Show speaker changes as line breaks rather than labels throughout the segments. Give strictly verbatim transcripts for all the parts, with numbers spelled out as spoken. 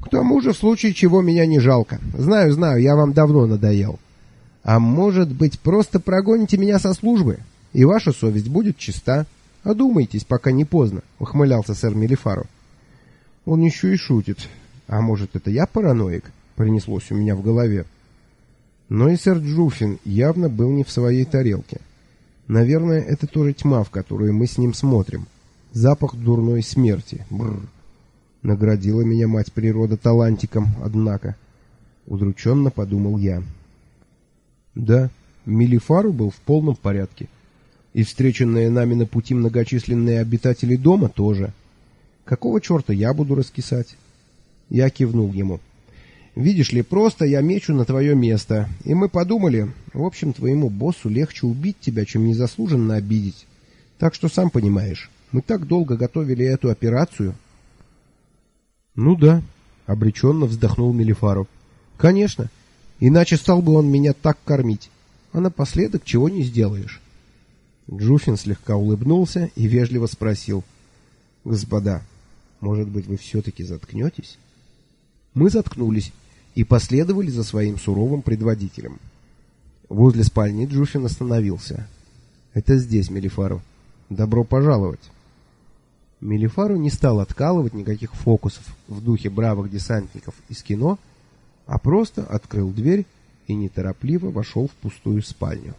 К тому же, в случае чего меня не жалко. Знаю, знаю, я вам давно надоел. А может быть, просто прогоните меня со службы, и ваша совесть будет чиста. Одумайтесь, пока не поздно, — ухмылялся сэр Мелифаро. Он еще и шутит. А может, это я параноик? Принеслось у меня в голове. Но и сэр Джуффин явно был не в своей тарелке. Наверное, это тоже тьма, в которую мы с ним смотрим. Запах дурной смерти. Бррр. Наградила меня мать природа талантиком, однако. Удрученно подумал я. Да, Мелифаро был в полном порядке. И встреченные нами на пути многочисленные обитатели дома тоже. Какого черта я буду раскисать? Я кивнул ему. Видишь ли, просто я мечу на твое место. И мы подумали, в общем, твоему боссу легче убить тебя, чем незаслуженно обидеть. Так что, сам понимаешь, мы так долго готовили эту операцию. Ну да, обреченно вздохнул Мелифаро. Конечно, иначе стал бы он меня так кормить. А напоследок чего не сделаешь. Джуффин слегка улыбнулся и вежливо спросил. Господа, может быть, вы все-таки заткнетесь? Мы заткнулись и последовали за своим суровым предводителем. Возле спальни Джуффин остановился. Это здесь, Мелифаро. Добро пожаловать. Мелифаро не стал откалывать никаких фокусов в духе бравых десантников из кино, а просто открыл дверь и неторопливо вошел в пустую спальню.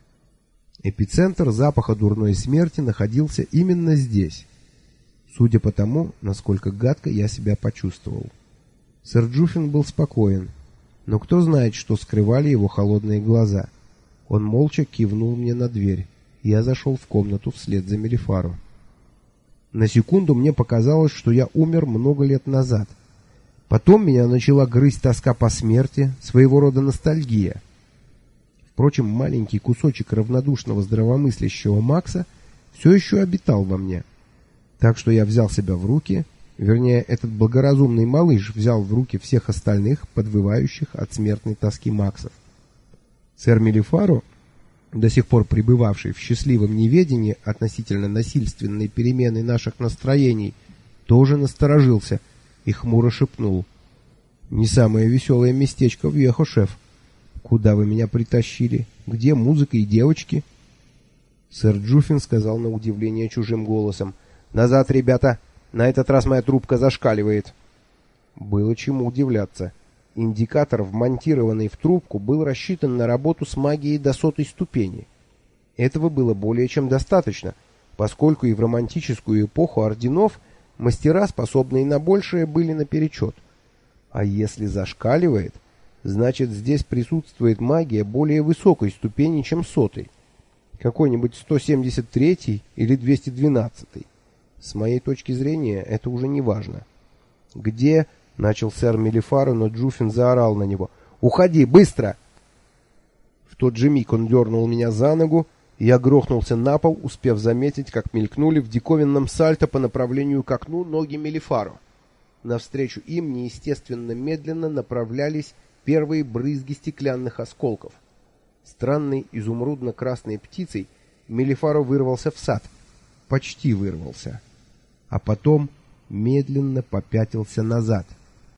Эпицентр запаха дурной смерти находился именно здесь, судя по тому, насколько гадко я себя почувствовал. Сэр Джуффин был спокоен, но кто знает, что скрывали его холодные глаза. Он молча кивнул мне на дверь, и я зашел в комнату вслед за Мелифаро. На секунду мне показалось, что я умер много лет назад. Потом меня начала грызть тоска по смерти, своего рода ностальгия. Впрочем, маленький кусочек равнодушного здравомыслящего Макса все еще обитал во мне. Так что я взял себя в руки, вернее, этот благоразумный малыш взял в руки всех остальных, подвывающих от смертной тоски Максов. Сэр Мелифаро, до сих пор пребывавший в счастливом неведении относительно насильственной перемены наших настроений, тоже насторожился и хмуро шепнул. «Не самое веселое местечко в Вьехо, шеф. Куда вы меня притащили? Где музыка и девочки?» Сэр Джуффин сказал на удивление чужим голосом. «Назад, ребята! На этот раз моя трубка зашкаливает». Было чему удивляться. Индикатор, вмонтированный в трубку, был рассчитан на работу с магией до сотой ступени. Этого было более чем достаточно, поскольку и в романтическую эпоху орденов мастера, способные на большее, были наперечет. А если зашкаливает, значит, здесь присутствует магия более высокой ступени, чем сотой. Какой-нибудь сто семьдесят третий или двести двенадцатый. С моей точки зрения, это уже не важно. «Где?» — начал сэр Мелифаро, но Джуффин заорал на него. «Уходи, быстро!» В тот же миг он дернул меня за ногу, и я грохнулся на пол, успев заметить, как мелькнули в диковинном сальто по направлению к окну ноги Мелифаро. Навстречу им неестественно медленно направлялись первые брызги стеклянных осколков. Странной изумрудно-красной птицей Мелифаро вырвался в сад. Почти вырвался. А потом медленно попятился назад —